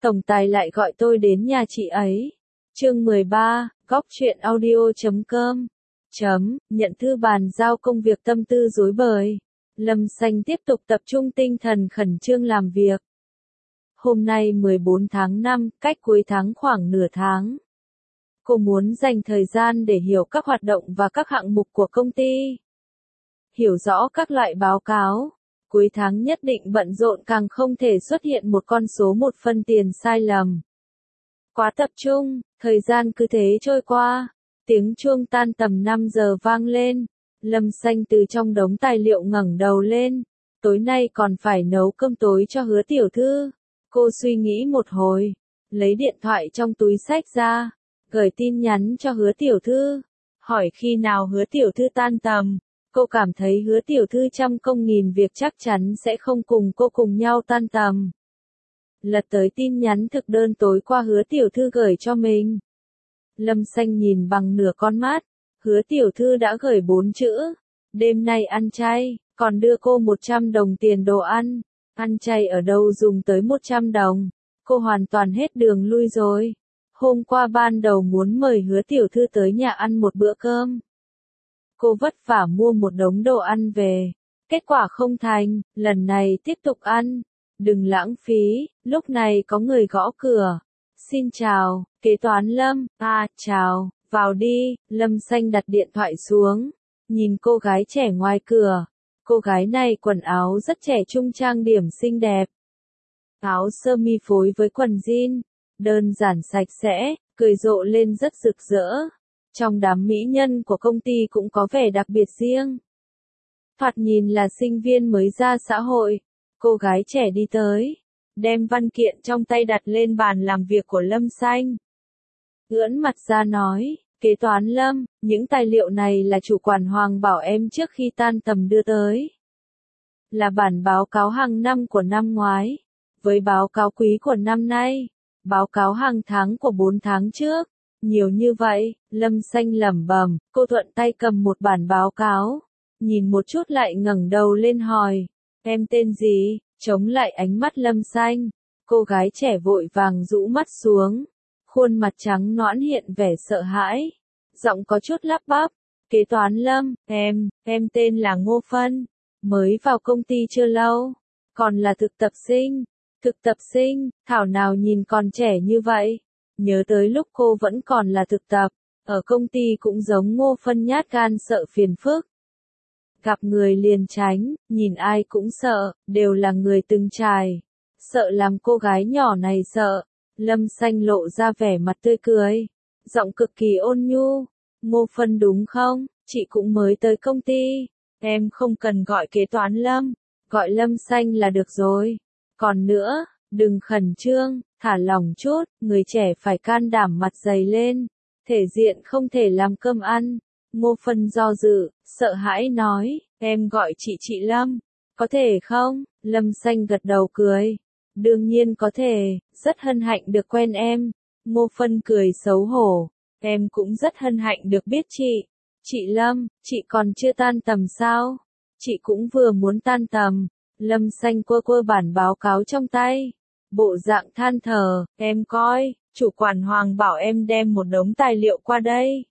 tổng tài lại gọi tôi đến nhà chị ấy. Chương 13, góc truyện audio.com. Nhận thư bàn giao công việc tâm tư rối bời. Lâm Xanh tiếp tục tập trung tinh thần khẩn trương làm việc. Hôm nay 14 tháng 5, cách cuối tháng khoảng nửa tháng. Cô muốn dành thời gian để hiểu các hoạt động và các hạng mục của công ty. Hiểu rõ các loại báo cáo. Cuối tháng nhất định bận rộn, càng không thể xuất hiện một con số một phân tiền sai lầm. Quá tập trung, thời gian cứ thế trôi qua. Tiếng chuông tan tầm 5 giờ vang lên. Lâm Xanh từ trong đống tài liệu ngẩng đầu lên. Tối nay còn phải nấu cơm tối cho Hứa tiểu thư. Cô suy nghĩ một hồi, lấy điện thoại trong túi xách ra, gửi tin nhắn cho Hứa tiểu thư, hỏi khi nào Hứa tiểu thư tan tầm. Cô cảm thấy Hứa tiểu thư trăm công nghìn việc chắc chắn sẽ không cùng cô cùng nhau tan tầm. Lật tới tin nhắn thực đơn tối qua Hứa tiểu thư gửi cho mình. Lâm Xanh nhìn bằng nửa con mắt, Hứa tiểu thư đã gửi 4 chữ, đêm nay ăn chay, còn đưa cô 100 đồng tiền đồ ăn. Ăn chay ở đâu dùng tới 100 đồng, cô hoàn toàn hết đường lui rồi. Hôm qua ban đầu muốn mời Hứa tiểu thư tới nhà ăn một bữa cơm. Cô vất vả mua một đống đồ ăn về, kết quả không thành, lần này tiếp tục ăn. Đừng lãng phí, lúc này có người gõ cửa. Xin chào, kế toán Lâm. Chào, vào đi. Lâm Xanh đặt điện thoại xuống, nhìn cô gái trẻ ngoài cửa. Cô gái này quần áo rất trẻ trung, trang điểm xinh đẹp. Áo sơ mi phối với quần jean, đơn giản sạch sẽ, cười rộ lên rất rực rỡ. Trong đám mỹ nhân của công ty cũng có vẻ đặc biệt riêng. Thoạt nhìn là sinh viên mới ra xã hội. Cô gái trẻ đi tới, đem văn kiện trong tay đặt lên bàn làm việc của Lâm Xanh. Ưỡn mặt ra nói, kế toán Lâm, những tài liệu này là chủ quản Hoàng bảo em trước khi tan tầm đưa tới. Là bản báo cáo hàng năm của năm ngoái, với báo cáo quý của năm nay, báo cáo hàng tháng của 4 tháng trước. Nhiều như vậy, Lâm Xanh lẩm bẩm, cô thuận tay cầm một bản báo cáo, nhìn một chút lại ngẩng đầu lên hỏi, em tên gì? Chống lại ánh mắt Lâm Xanh, cô gái trẻ vội vàng rũ mắt xuống, khuôn mặt trắng nõn hiện vẻ sợ hãi, giọng có chút lắp bắp, kế toán Lâm, em tên là Ngô Phân, mới vào công ty chưa lâu, còn là thực tập sinh, thảo nào nhìn còn trẻ như vậy. Nhớ tới lúc cô vẫn còn là thực tập, ở công ty cũng giống Ngô Phân, nhát gan sợ phiền phức. Gặp người liền tránh, nhìn ai cũng sợ, đều là người từng trải. Sợ làm cô gái nhỏ này sợ. Lâm Xanh lộ ra vẻ mặt tươi cười, giọng cực kỳ ôn nhu. Ngô Phân đúng không? Chị cũng mới tới công ty. Em không cần gọi kế toán Lâm, gọi Lâm Xanh là được rồi. Còn nữa, đừng khẩn trương, thả lỏng chút, người trẻ phải can đảm mặt dày lên. Thể diện không thể làm cơm ăn. Ngô Phân do dự, sợ hãi nói, em gọi chị Lâm, có thể không? Lâm Xanh gật đầu cười. Đương nhiên có thể, rất hân hạnh được quen em. Ngô Phân cười xấu hổ, em cũng rất hân hạnh được biết chị. Chị Lâm, chị còn chưa tan tầm sao? Chị cũng vừa muốn tan tầm. Lâm Xanh quơ bản báo cáo trong tay, bộ dạng than thở, em coi, chủ quản Hoàng bảo em đem một đống tài liệu qua đây.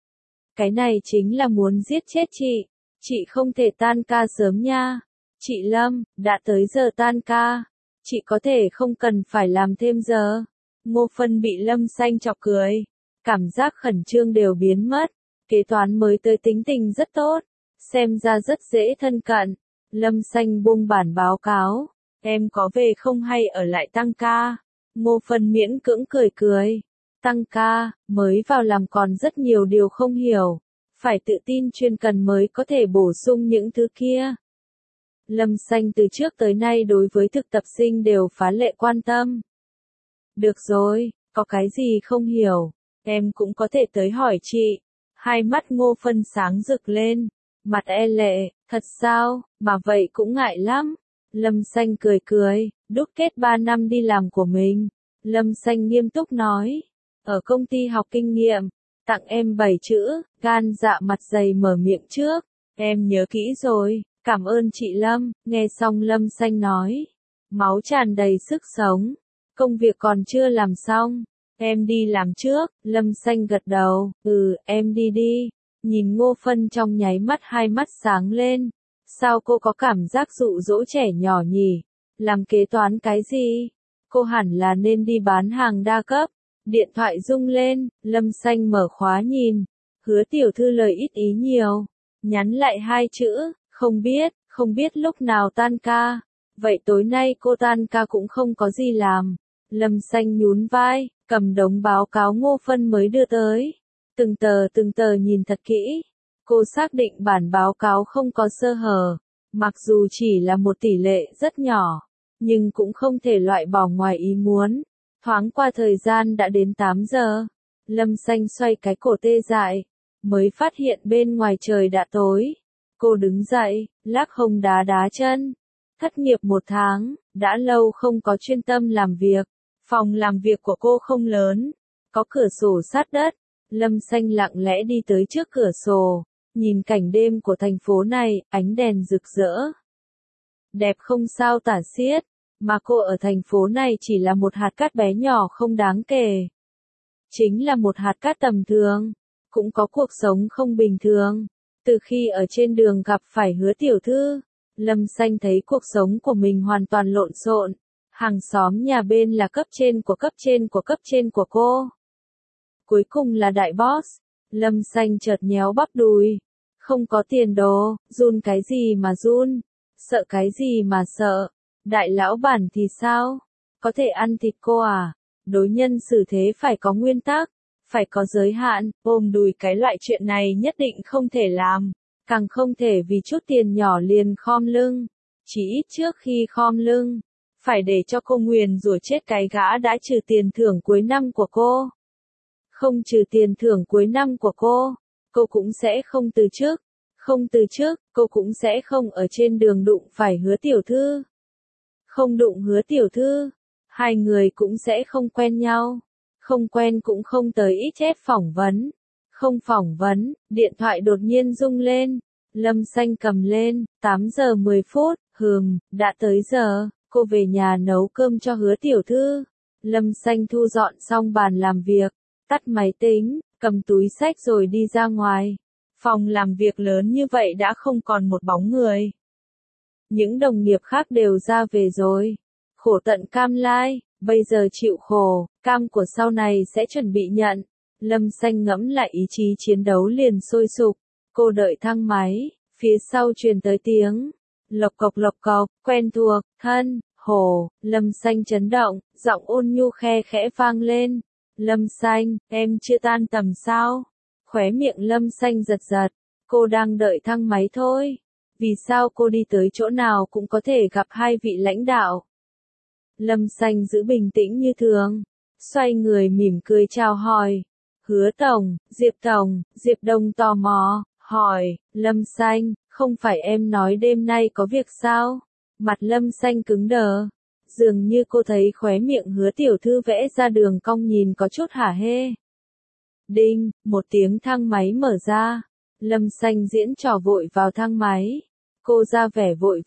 Cái này chính là muốn giết chết chị không thể tan ca sớm nha. Chị Lâm, đã tới giờ tan ca, chị có thể không cần phải làm thêm giờ. Ngô Phân bị Lâm Xanh chọc cười, cảm giác khẩn trương đều biến mất. Kế toán mới tới tính tình rất tốt, xem ra rất dễ thân cận. Lâm Xanh buông bản báo cáo, em có về không hay ở lại tăng ca? Ngô Phân miễn cưỡng cười. Tăng ca, mới vào làm còn rất nhiều điều không hiểu, phải tự tin chuyên cần mới có thể bổ sung những thứ kia. Lâm Xanh từ trước tới nay đối với thực tập sinh đều phá lệ quan tâm. Được rồi, có cái gì không hiểu, em cũng có thể tới hỏi chị. Hai mắt Ngô Phân sáng rực lên, mặt e lệ, thật sao, mà vậy cũng ngại lắm. Lâm Xanh cười, đúc kết 3 năm đi làm của mình. Lâm Xanh nghiêm túc nói, ở công ty học kinh nghiệm, tặng em 7 chữ, gan dạ mặt dày mở miệng trước. Em nhớ kỹ rồi, cảm ơn chị Lâm. Nghe xong Lâm Xanh nói, máu tràn đầy sức sống. Công việc còn chưa làm xong. Em đi làm trước, Lâm Xanh gật đầu, em đi đi. Nhìn Ngô Phân trong nháy mắt hai mắt sáng lên. Sao cô có cảm giác dụ dỗ trẻ nhỏ nhỉ? Làm kế toán cái gì? Cô hẳn là nên đi bán hàng đa cấp. Điện thoại rung lên, Lâm Xanh mở khóa nhìn. Hứa tiểu thư lời ít ý nhiều. Nhắn lại hai chữ, không biết lúc nào tan ca. Vậy tối nay cô tan ca cũng không có gì làm. Lâm Xanh nhún vai, cầm đống báo cáo Ngô Phân mới đưa tới. Từng tờ nhìn thật kỹ. Cô xác định bản báo cáo không có sơ hở. Mặc dù chỉ là một tỷ lệ rất nhỏ, nhưng cũng không thể loại bỏ ngoài ý muốn. Thoáng qua thời gian đã đến 8 giờ. Lâm Xanh xoay cái cổ tê dại. Mới phát hiện bên ngoài trời đã tối. Cô đứng dậy, lắc hông đá đá chân. Thất nghiệp 1 tháng, đã lâu không có chuyên tâm làm việc. Phòng làm việc của cô không lớn, có cửa sổ sát đất. Lâm Xanh lặng lẽ đi tới trước cửa sổ, nhìn cảnh đêm của thành phố này, ánh đèn rực rỡ. Đẹp không sao tả xiết, mà cô ở thành phố này chỉ là một hạt cát bé nhỏ không đáng kể. Chính là một hạt cát tầm thường, cũng có cuộc sống không bình thường. Từ khi ở trên đường gặp phải Hứa tiểu thư, Lâm Xanh thấy cuộc sống của mình hoàn toàn lộn xộn. Hàng xóm nhà bên là cấp trên của cấp trên của cấp trên của cô. Cuối cùng là đại boss. Lâm Xanh chợt nhéo bắp đùi. Không có tiền đồ, run cái gì mà run, sợ cái gì mà sợ. Đại lão bản thì sao? Có thể ăn thịt cô à? Đối nhân xử thế phải có nguyên tắc, phải có giới hạn, ôm đùi cái loại chuyện này nhất định không thể làm. Càng không thể vì chút tiền nhỏ liền khom lưng. Chỉ ít trước khi khom lưng, phải để cho cô nguyền rủa chết cái gã đã trừ tiền thưởng cuối năm của cô. Không trừ tiền thưởng cuối năm của cô cũng sẽ không từ chức. Không từ chức, cô cũng sẽ không ở trên đường đụng phải Hứa tiểu thư. Không đụng Hứa tiểu thư, hai người cũng sẽ không quen nhau. Không quen cũng không tới ít chết phỏng vấn. Không phỏng vấn, điện thoại đột nhiên rung lên. Lâm Xanh cầm lên, 8 giờ 10 phút, đã tới giờ. Cô về nhà nấu cơm cho Hứa tiểu thư. Lâm Xanh thu dọn xong bàn làm việc, tắt máy tính, cầm túi xách rồi đi ra ngoài. Phòng làm việc lớn như vậy đã không còn một bóng người. Những đồng nghiệp khác đều ra về rồi. Khổ tận cam lai, bây giờ chịu khổ, cam của sau này sẽ chuẩn bị nhận. Lâm Xanh ngẫm lại ý chí chiến đấu liền sôi sục. Cô đợi thang máy, phía sau truyền tới tiếng lộc cộc, quen thuộc, thân, hồ. Lâm Xanh chấn động, giọng ôn nhu khe khẽ vang lên. Lâm Xanh, em chưa tan tầm sao? Khóe miệng Lâm Xanh giật giật. Cô đang đợi thang máy thôi. Vì sao cô đi tới chỗ nào cũng có thể gặp hai vị lãnh đạo? Lâm Xanh giữ bình tĩnh như thường. Xoay người mỉm cười chào hỏi. Hứa Tổng, Diệp Đông tò mò, hỏi, Lâm Xanh, không phải em nói đêm nay có việc sao? Mặt Lâm Xanh cứng đờ. Dường như cô thấy khóe miệng Hứa tiểu thư vẽ ra đường cong nhìn có chút hả hê. Đinh, một tiếng thang máy mở ra. Lâm Xanh diễn trò vội vào thang máy. Cô ra vẻ vội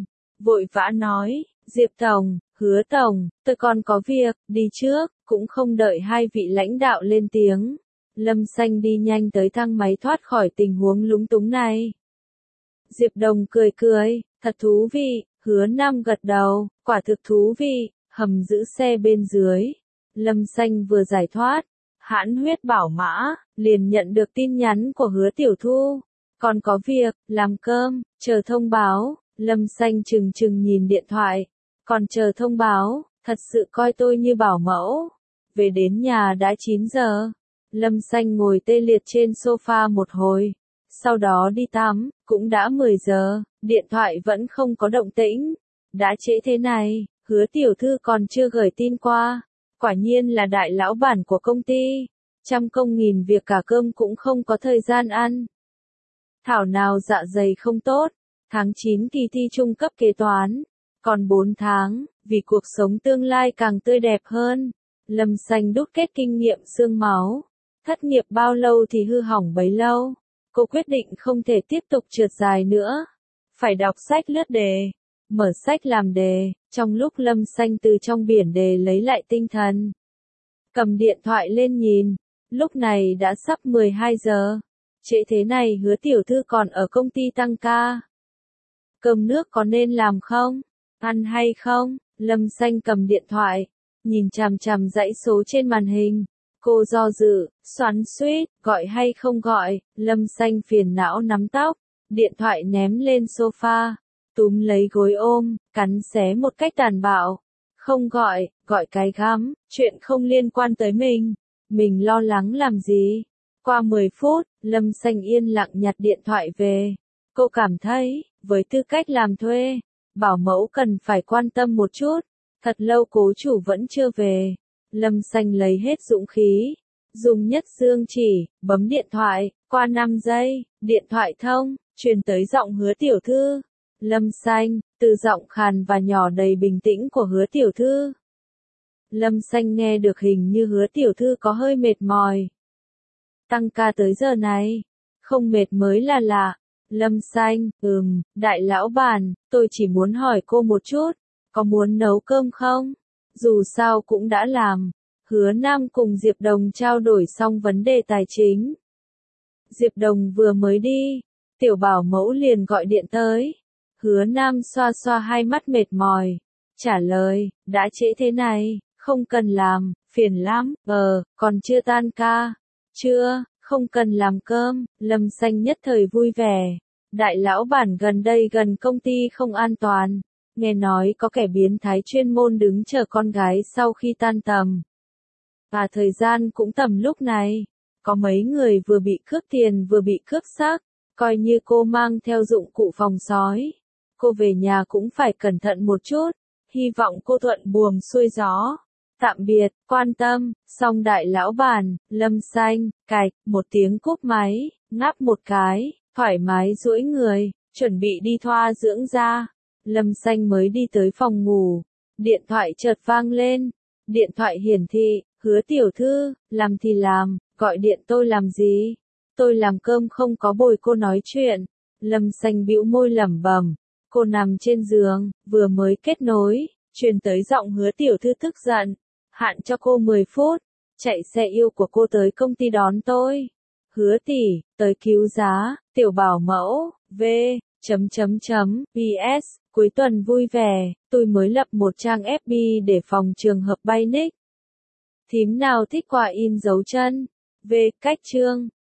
vã nói, Diệp Tổng, Hứa Tổng, tôi còn có việc, đi trước, cũng không đợi hai vị lãnh đạo lên tiếng. Lâm Xanh đi nhanh tới thang máy thoát khỏi tình huống lúng túng này. Diệp Đồng cười, thật thú vị, Hứa Nam gật đầu, quả thực thú vị, hầm giữ xe bên dưới. Lâm Xanh vừa giải thoát, hãn huyết bảo mã, liền nhận được tin nhắn của Hứa tiểu thư. Còn có việc, làm cơm, chờ thông báo. Lâm Xanh chừng nhìn điện thoại. Còn chờ thông báo, thật sự coi tôi như bảo mẫu. Về đến nhà đã 9 giờ. Lâm Xanh ngồi tê liệt trên sofa một hồi. Sau đó đi tắm, cũng đã 10 giờ, điện thoại vẫn không có động tĩnh. Đã trễ thế này, Hứa tiểu thư còn chưa gửi tin qua. Quả nhiên là đại lão bản của công ty. Trăm công nghìn việc cả cơm cũng không có thời gian ăn. Thảo nào dạ dày không tốt. Tháng 9 kỳ thi trung cấp kế toán. Còn 4 tháng, vì cuộc sống tương lai càng tươi đẹp hơn. Lâm Xanh đúc kết kinh nghiệm xương máu. Thất nghiệp bao lâu thì hư hỏng bấy lâu. Cô quyết định không thể tiếp tục trượt dài nữa. Phải đọc sách lướt đề. mở sách làm đề, trong lúc Lâm Xanh từ trong biển đề lấy lại tinh thần. Cầm điện thoại lên nhìn, lúc này đã sắp 12 giờ. Trễ thế này Hứa tiểu thư còn ở công ty tăng ca. Cơm nước có nên làm không? Ăn hay không? Lâm Xanh cầm điện thoại, nhìn chằm chằm dãy số trên màn hình. Cô do dự, xoắn xuýt, gọi hay không gọi, Lâm Xanh phiền não nắm tóc, điện thoại ném lên sofa, túm lấy gối ôm, cắn xé một cách tàn bạo. Không gọi, gọi cái gắm, chuyện không liên quan tới mình lo lắng làm gì. Qua 10 phút, Lâm Xanh yên lặng nhặt điện thoại về. Cô cảm thấy, với tư cách làm thuê, bảo mẫu cần phải quan tâm một chút. Thật lâu cố chủ vẫn chưa về. Lâm Xanh lấy hết dũng khí, dùng nhất dương chỉ, bấm điện thoại, qua 5 giây, điện thoại thông, truyền tới giọng Hứa tiểu thư. Lâm Xanh, từ giọng khàn và nhỏ đầy bình tĩnh của Hứa tiểu thư. Lâm Xanh nghe được hình như Hứa tiểu thư có hơi mệt mỏi. Tăng ca tới giờ này, không mệt mới là lạ. Lâm Xanh, đại lão bản, tôi chỉ muốn hỏi cô một chút, có muốn nấu cơm không? Dù sao cũng đã làm. Hứa Nam cùng Diệp Đồng trao đổi xong vấn đề tài chính. Diệp Đồng vừa mới đi, tiểu bảo mẫu liền gọi điện tới. Hứa Nam xoa xoa hai mắt mệt mỏi, trả lời, đã trễ thế này, không cần làm, phiền lắm, còn chưa tan ca. Chưa, không cần làm cơm. Lâm Xanh nhất thời vui vẻ. Đại lão bản gần đây gần công ty không an toàn. Nghe nói có kẻ biến thái chuyên môn đứng chờ con gái sau khi tan tầm. Và thời gian cũng tầm lúc này. Có mấy người vừa bị cướp tiền vừa bị cướp xác. Coi như cô mang theo dụng cụ phòng sói. Cô về nhà cũng phải cẩn thận một chút. Hy vọng cô thuận buồm xuôi gió. Tạm biệt, quan tâm, xong đại lão bản, Lâm Xanh, cạch, một tiếng cúp máy, ngáp một cái, thoải mái duỗi người, chuẩn bị đi thoa dưỡng da. Lâm Xanh mới đi tới phòng ngủ, điện thoại chợt vang lên, điện thoại hiển thị, Hứa tiểu thư, làm thì làm, gọi điện tôi làm gì? Tôi làm cơm không có bồi cô nói chuyện. Lâm Xanh bĩu môi lẩm bẩm, cô nằm trên giường, vừa mới kết nối, truyền tới giọng Hứa tiểu thư tức giận. Hạn cho cô 10 phút, chạy xe yêu của cô tới công ty đón tôi. Hứa tỷ, tới cứu giá, tiểu bảo mẫu, PS, cuối tuần vui vẻ, tôi mới lập một trang FB để phòng trường hợp bay nick. Thím nào thích quà in dấu chân? Cách chương.